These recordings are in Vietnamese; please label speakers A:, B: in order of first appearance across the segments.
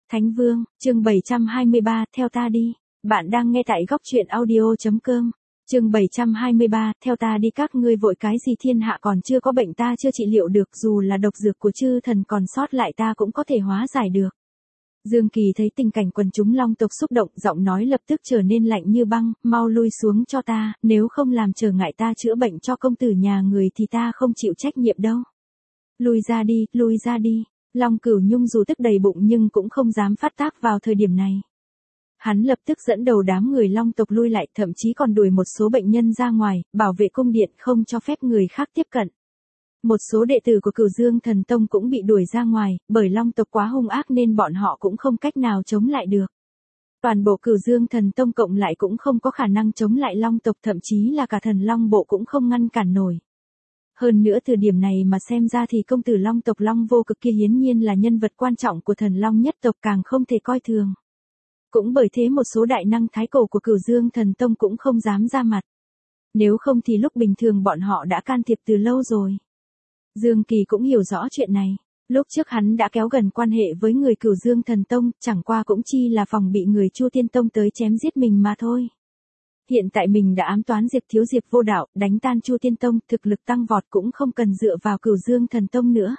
A: Thánh Vương, chương 723, theo ta đi. Bạn đang nghe tại góc truyện audio.com. Chương 723, theo ta đi, các ngươi vội cái gì, thiên hạ còn chưa có bệnh ta chưa trị liệu được, dù là độc dược của chư thần còn sót lại ta cũng có thể hóa giải được. Dương Kỳ thấy tình cảnh quần chúng Long tộc xúc động, giọng nói lập tức trở nên lạnh như băng, mau lui xuống cho ta, nếu không làm trở ngại ta chữa bệnh cho công tử nhà người thì ta không chịu trách nhiệm đâu. Lui ra đi, lui ra đi. Long Cửu Nhung dù tức đầy bụng nhưng cũng không dám phát tác vào thời điểm này. Hắn lập tức dẫn đầu đám người Long tộc lui lại, thậm chí còn đuổi một số bệnh nhân ra ngoài, bảo vệ cung điện không cho phép người khác tiếp cận. Một số đệ tử của Cửu Dương Thần Tông cũng bị đuổi ra ngoài, bởi Long tộc quá hung ác nên bọn họ cũng không cách nào chống lại được. Toàn bộ Cửu Dương Thần Tông cộng lại cũng không có khả năng chống lại Long tộc, thậm chí là cả Thần Long bộ cũng không ngăn cản nổi. Hơn nữa từ điểm này mà xem ra thì công tử Long tộc Long Vô Cực kia hiển nhiên là nhân vật quan trọng của Thần Long nhất tộc, càng không thể coi thường. Cũng bởi thế một số đại năng thái cổ của Cửu Dương Thần Tông cũng không dám ra mặt. Nếu không thì lúc bình thường bọn họ đã can thiệp từ lâu rồi. Dương Kỳ cũng hiểu rõ chuyện này. Lúc trước hắn đã kéo gần quan hệ với người Cửu Dương Thần Tông, chẳng qua cũng chi là phòng bị người Chu Tiên Tông tới chém giết mình mà thôi. Hiện tại mình đã ám toán Diệp Thiếu Diệp vô đạo, đánh tan Chu Tiên Tông, thực lực tăng vọt cũng không cần dựa vào Cửu Dương Thần Tông nữa.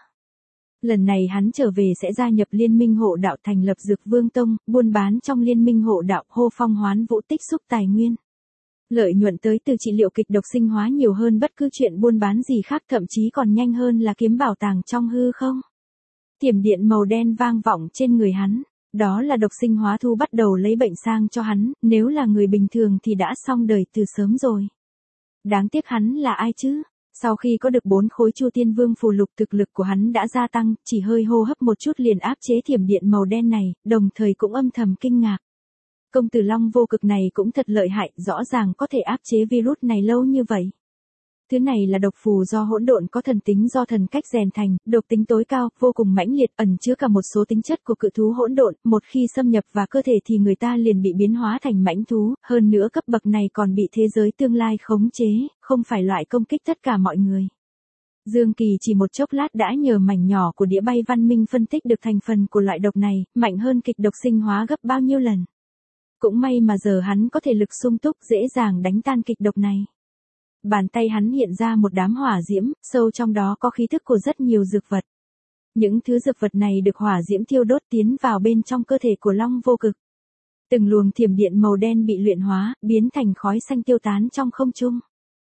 A: Lần này hắn trở về sẽ gia nhập Liên minh hộ đạo, thành lập Dược Vương Tông, buôn bán trong Liên minh hộ đạo, hô phong hoán vũ, tích xúc tài nguyên. Lợi nhuận tới từ trị liệu kịch độc sinh hóa nhiều hơn bất cứ chuyện buôn bán gì khác, thậm chí còn nhanh hơn là kiếm bảo tàng trong hư không. Thiểm điện màu đen vang vọng trên người hắn. Đó là độc sinh hóa thu bắt đầu lấy bệnh sang cho hắn, nếu là người bình thường thì đã xong đời từ sớm rồi. Đáng tiếc hắn là ai chứ? Sau khi có được 4 khối Chu Tiên Vương phù lục, thực lực của hắn đã gia tăng, chỉ hơi hô hấp một chút liền áp chế thiểm điện màu đen này, đồng thời cũng âm thầm kinh ngạc. Công tử Long Vô Cực này cũng thật lợi hại, rõ ràng có thể áp chế virus này lâu như vậy. Thứ này là độc phù do hỗn độn, có thần tính do thần cách rèn thành, độc tính tối cao, vô cùng mãnh liệt, ẩn chứa cả một số tính chất của cự thú hỗn độn, một khi xâm nhập vào cơ thể thì người ta liền bị biến hóa thành mãnh thú, hơn nữa cấp bậc này còn bị thế giới tương lai khống chế, không phải loại công kích tất cả mọi người. Dương Kỳ chỉ một chốc lát đã nhờ mảnh nhỏ của đĩa bay văn minh phân tích được thành phần của loại độc này, mạnh hơn kịch độc sinh hóa gấp bao nhiêu lần. Cũng may mà giờ hắn có thể lực sung túc, dễ dàng đánh tan kịch độc này. Bàn tay hắn hiện ra một đám hỏa diễm, sâu trong đó có khí thức của rất nhiều dược vật. Những thứ dược vật này được hỏa diễm thiêu đốt tiến vào bên trong cơ thể của Long Vô Cực. Từng luồng thiểm điện màu đen bị luyện hóa, biến thành khói xanh tiêu tán trong không trung.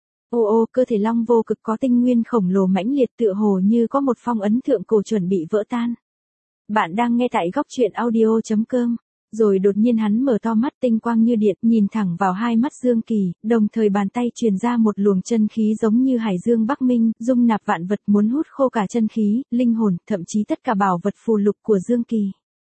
A: Ô ô, cơ thể Long Vô Cực có tinh nguyên khổng lồ mãnh liệt, tựa hồ như có một phong ấn thượng cổ chuẩn bị vỡ tan. Bạn đang nghe tại góc truyện audio.com. Rồi đột nhiên hắn mở to mắt, tinh quang như điện, nhìn thẳng vào hai mắt Dương Kỳ, đồng thời bàn tay truyền ra một luồng chân khí giống như hải dương Bắc Minh, dung nạp vạn vật, muốn hút khô cả chân khí, linh hồn, thậm chí tất cả bảo vật phù lục của Dương Kỳ.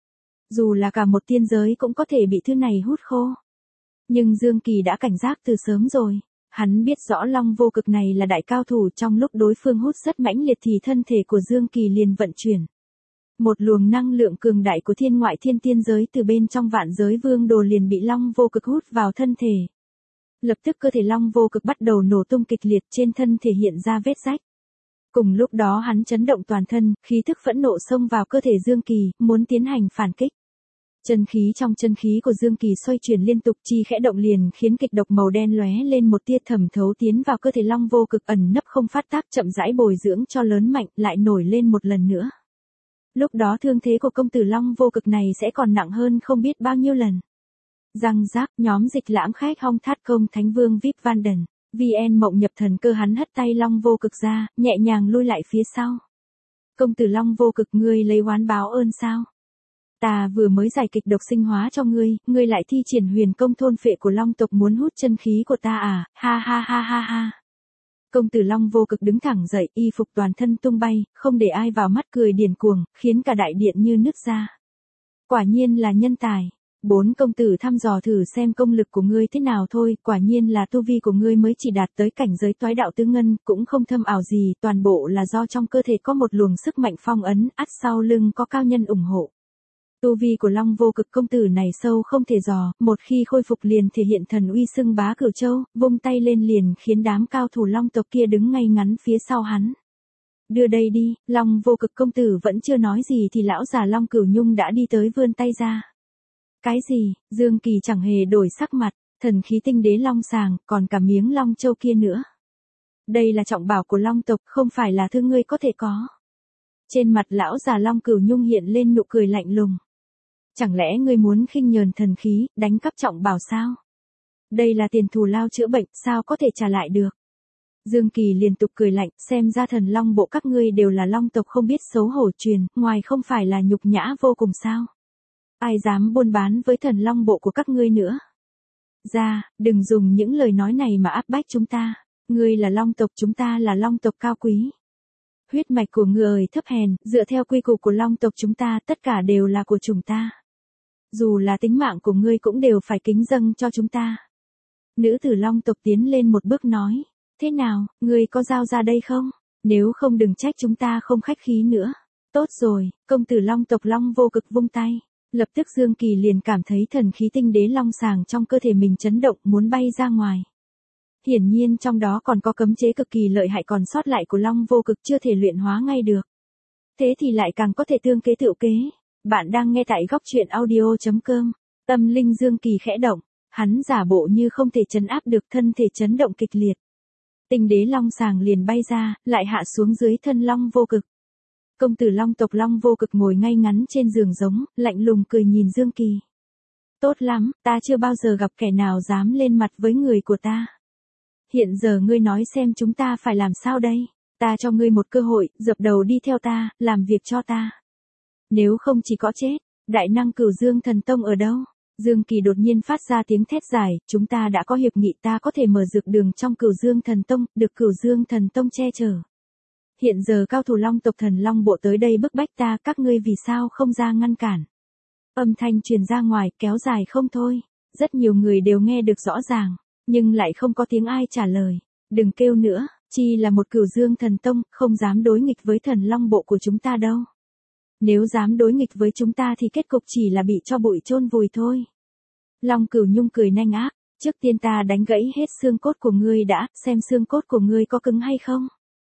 A: Dù là cả một tiên giới cũng có thể bị thứ này hút khô. Nhưng Dương Kỳ đã cảnh giác từ sớm rồi. Hắn biết rõ Long Vô Cực này là đại cao thủ, trong lúc đối phương hút rất mãnh liệt thì thân thể của Dương Kỳ liền vận chuyển. Một luồng năng lượng cường đại của thiên ngoại thiên tiên giới từ bên trong vạn giới vương đồ liền bị Long Vô Cực hút vào thân thể. Lập tức cơ thể Long Vô Cực bắt đầu nổ tung kịch liệt, trên thân thể hiện ra vết rách. Cùng lúc đó hắn chấn động toàn thân, khí thức phẫn nộ xông vào cơ thể Dương Kỳ, muốn tiến hành phản kích. Chân khí trong chân khí của Dương Kỳ xoay chuyển liên tục, chi khẽ động liền khiến kịch độc màu đen lóe lên một tia thẩm thấu tiến vào cơ thể Long Vô Cực, ẩn nấp không phát tác, chậm rãi bồi dưỡng cho lớn mạnh, lại nổi lên một lần nữa. Lúc đó thương thế của công tử Long Vô Cực này sẽ còn nặng hơn không biết bao nhiêu lần. Răng rác, nhóm Dịch Lãm Khách Hong Thát Công Thánh Vương VIP Vanden, VN Mộng Nhập Thần Cơ, hắn hất tay Long Vô Cực ra, nhẹ nhàng lui lại phía sau. Công tử Long Vô Cực, ngươi lấy oán báo ơn sao? Ta vừa mới giải kịch độc sinh hóa cho ngươi lại thi triển huyền công thôn phệ của Long tộc, muốn hút chân khí của ta à, ha ha ha ha ha. Công tử Long Vô Cực đứng thẳng dậy, y phục toàn thân tung bay, không để ai vào mắt, cười điên cuồng, khiến cả đại điện như nứt ra. Quả nhiên là nhân tài. 4 công tử thăm dò thử xem công lực của ngươi thế nào thôi, quả nhiên là tu vi của ngươi mới chỉ đạt tới cảnh giới toái đạo tứ ngân, cũng không thâm ảo gì, toàn bộ là do trong cơ thể có một luồng sức mạnh phong ấn, ắt sau lưng có cao nhân ủng hộ. Tu vi của Long Vô Cực công tử này sâu không thể dò, một khi khôi phục liền thể hiện thần uy xưng bá Cửu Châu, vung tay lên liền khiến đám cao thủ Long tộc kia đứng ngay ngắn phía sau hắn. đưa đây đi, Long Vô Cực công tử vẫn chưa nói gì thì lão già Long Cửu Nhung đã đi tới vươn tay ra. Cái gì, Dương Kỳ chẳng hề đổi sắc mặt, thần khí tinh đế long sàng, còn cả miếng long châu kia nữa. Đây là trọng bảo của long tộc, không phải là thứ ngươi có thể có. Trên mặt lão già Long Cửu Nhung hiện lên nụ cười lạnh lùng. Chẳng lẽ ngươi muốn khinh nhờn thần khí, đánh cắp trọng bảo sao? Đây là tiền thù lao chữa bệnh, sao có thể trả lại được? Dương Kỳ liên tục cười lạnh, xem ra thần long bộ các ngươi đều là long tộc không biết xấu hổ truyền, ngoài không phải là nhục nhã vô cùng sao? Ai dám buôn bán với thần long bộ của các ngươi nữa? Ra, đừng dùng những lời nói này mà áp bách chúng ta. Ngươi là long tộc, chúng ta là long tộc cao quý. Huyết mạch của ngươi thấp hèn, dựa theo quy củ của long tộc chúng ta, tất cả đều là của chúng ta. Dù là tính mạng của ngươi cũng đều phải kính dâng cho chúng ta. Nữ tử long tộc tiến lên một bước nói. Thế nào, ngươi có giao ra đây không? Nếu không đừng trách chúng ta không khách khí nữa. Tốt rồi, công tử long tộc Long Vô Cực vung tay. Lập tức Dương Kỳ liền cảm thấy thần khí tinh đế long sàng trong cơ thể mình chấn động muốn bay ra ngoài. Hiển nhiên trong đó còn có cấm chế cực kỳ lợi hại còn sót lại của Long Vô Cực chưa thể luyện hóa ngay được. Thế thì lại càng có thể tương kế tựu kế. Bạn đang nghe tại góc truyện audio.com. Tâm linh Dương Kỳ khẽ động, hắn giả bộ như không thể trấn áp được thân thể chấn động kịch liệt. Tinh đế long sàng liền bay ra, lại hạ xuống dưới thân Long Vô Cực. Công tử long tộc Long Vô Cực ngồi ngay ngắn trên giường giống, lạnh lùng cười nhìn Dương Kỳ. Tốt lắm, ta chưa bao giờ gặp kẻ nào dám lên mặt với người của ta. Hiện giờ ngươi nói xem chúng ta phải làm sao đây? Ta cho ngươi một cơ hội, dập đầu đi theo ta, làm việc cho ta. Nếu không chỉ có chết, đại năng Cửu Dương Thần Tông ở đâu? Dương Kỳ đột nhiên phát ra tiếng thét dài, chúng ta đã có hiệp nghị ta có thể mở dược đường trong Cửu Dương Thần Tông, được Cửu Dương Thần Tông che chở. Hiện giờ cao thủ long tộc thần long bộ tới đây bức bách ta, các ngươi vì sao không ra ngăn cản? Âm thanh truyền ra ngoài, kéo dài không thôi. Rất nhiều người đều nghe được rõ ràng, nhưng lại không có tiếng ai trả lời. Đừng kêu nữa, chi là một Cửu Dương Thần Tông, không dám đối nghịch với thần long bộ của chúng ta đâu. Nếu dám đối nghịch với chúng ta thì kết cục chỉ là bị cho bụi chôn vùi thôi. Long Cửu Nhung cười nanh ác, trước tiên ta đánh gãy hết xương cốt của ngươi đã, xem xương cốt của ngươi có cứng hay không.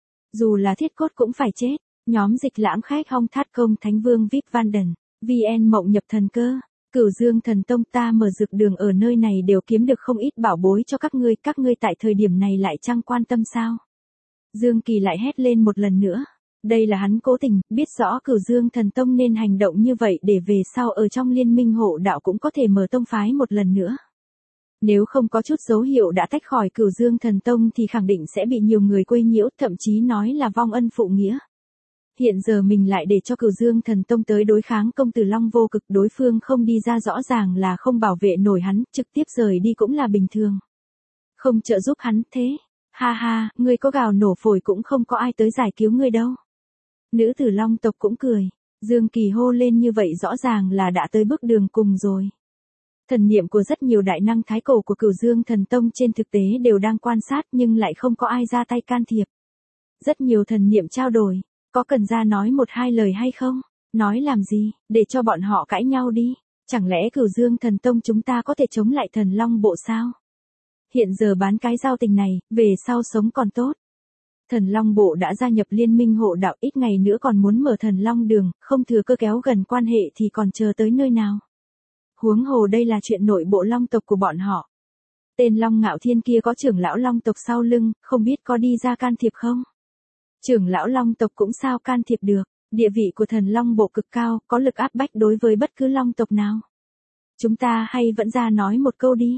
A: Dù là thiết cốt cũng phải chết. Nhóm Dịch Lãm Khách Hong Thát Công Thánh Vương VIP Vanden, VN Mộng Nhập Thần Cơ, Cửu Dương Thần Tông ta mở dược đường ở nơi này đều kiếm được không ít bảo bối cho các ngươi tại thời điểm này lại chẳng quan tâm sao? Dương Kỳ lại hét lên một lần nữa. Đây là hắn cố tình, biết rõ Cửu Dương Thần Tông nên hành động như vậy để về sau ở trong liên minh hộ đạo cũng có thể mở tông phái một lần nữa. Nếu không có chút dấu hiệu đã tách khỏi Cửu Dương Thần Tông thì khẳng định sẽ bị nhiều người quấy nhiễu, thậm chí nói là vong ân phụ nghĩa. Hiện giờ mình lại để cho Cửu Dương Thần Tông tới đối kháng công tử Long Vô Cực, đối phương không đi ra rõ ràng là không bảo vệ nổi hắn, trực tiếp rời đi cũng là bình thường. Không trợ giúp hắn thế. Ha ha, ngươi có gào nổ phổi cũng không có ai tới giải cứu ngươi đâu. Nữ tử Long tộc cũng cười. Dương Kỳ hô lên như vậy rõ ràng là đã tới bước đường cùng rồi. Thần niệm của rất nhiều đại năng thái cổ của Cửu Dương Thần Tông trên thực tế đều đang quan sát nhưng lại không có ai ra tay can thiệp. Rất nhiều thần niệm trao đổi, có cần ra nói một hai lời hay không? Nói làm gì, để cho bọn họ cãi nhau đi. Chẳng lẽ Cửu Dương Thần Tông chúng ta có thể chống lại thần long bộ sao? Hiện giờ bán cái giao tình này, về sau sống còn tốt. Thần long bộ đã gia nhập liên minh hộ đạo, ít ngày nữa còn muốn mở thần long đường, không thừa cơ kéo gần quan hệ thì còn chờ tới nơi nào? Huống hồ đây là chuyện nội bộ long tộc của bọn họ. Tên Long Ngạo Thiên kia có trưởng lão long tộc sau lưng, không biết có đi ra can thiệp không? Trưởng lão long tộc cũng sao can thiệp được, địa vị của thần long bộ cực cao, có lực áp bách đối với bất cứ long tộc nào. Chúng ta hay vẫn ra nói một câu đi.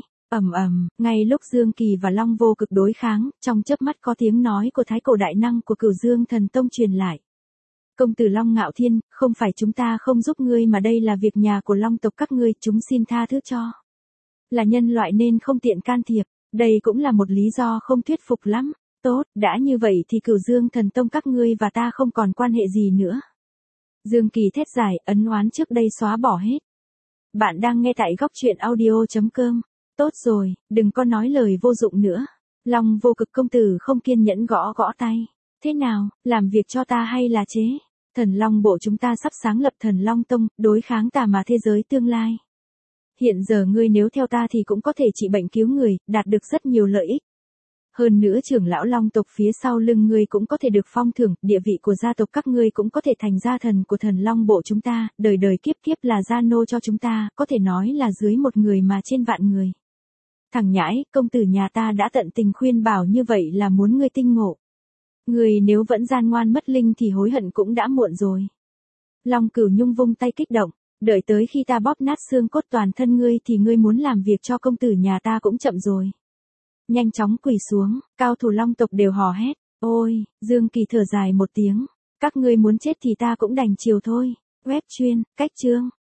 A: Ngay lúc Dương Kỳ và Long Vô Cực đối kháng, trong chớp mắt có tiếng nói của thái cổ đại năng của Cửu Dương Thần Tông truyền lại. Công tử Long Ngạo Thiên, không phải chúng ta không giúp ngươi mà đây là việc nhà của long tộc các ngươi, chúng xin tha thứ cho. Là nhân loại nên không tiện can thiệp, đây cũng là một lý do không thuyết phục lắm. Tốt, đã như vậy thì Cửu Dương Thần Tông các ngươi và ta không còn quan hệ gì nữa. Dương Kỳ thét dài, ấn oán trước đây xóa bỏ hết. Bạn đang nghe tại góc truyện audio.com. Tốt rồi, đừng có nói lời vô dụng nữa. Long Vô Cực công tử không kiên nhẫn gõ gõ tay. Thế nào, làm việc cho ta hay là chế? Thần Long bộ chúng ta sắp sáng lập Thần Long Tông, đối kháng tà ma thế giới tương lai. Hiện giờ ngươi nếu theo ta thì cũng có thể trị bệnh cứu người, đạt được rất nhiều lợi ích. Hơn nữa trưởng lão Long tộc phía sau lưng ngươi cũng có thể được phong thưởng, địa vị của gia tộc các ngươi cũng có thể thành gia thần của thần Long bộ chúng ta, đời đời kiếp kiếp là gia nô cho chúng ta, có thể nói là dưới một người mà trên vạn người. Thằng nhãi, công tử nhà ta đã tận tình khuyên bảo như vậy là muốn ngươi tinh ngộ. Ngươi nếu vẫn gian ngoan mất linh thì hối hận cũng đã muộn rồi. Long Cửu Nhung vung tay kích động, đợi tới khi ta bóp nát xương cốt toàn thân ngươi thì ngươi muốn làm việc cho công tử nhà ta cũng chậm rồi. Nhanh chóng quỳ xuống, cao thủ Long tộc đều hò hét, ôi, Dương Kỳ thở dài một tiếng, các ngươi muốn chết thì ta cũng đành chiều thôi. Web chuyên, cách chương.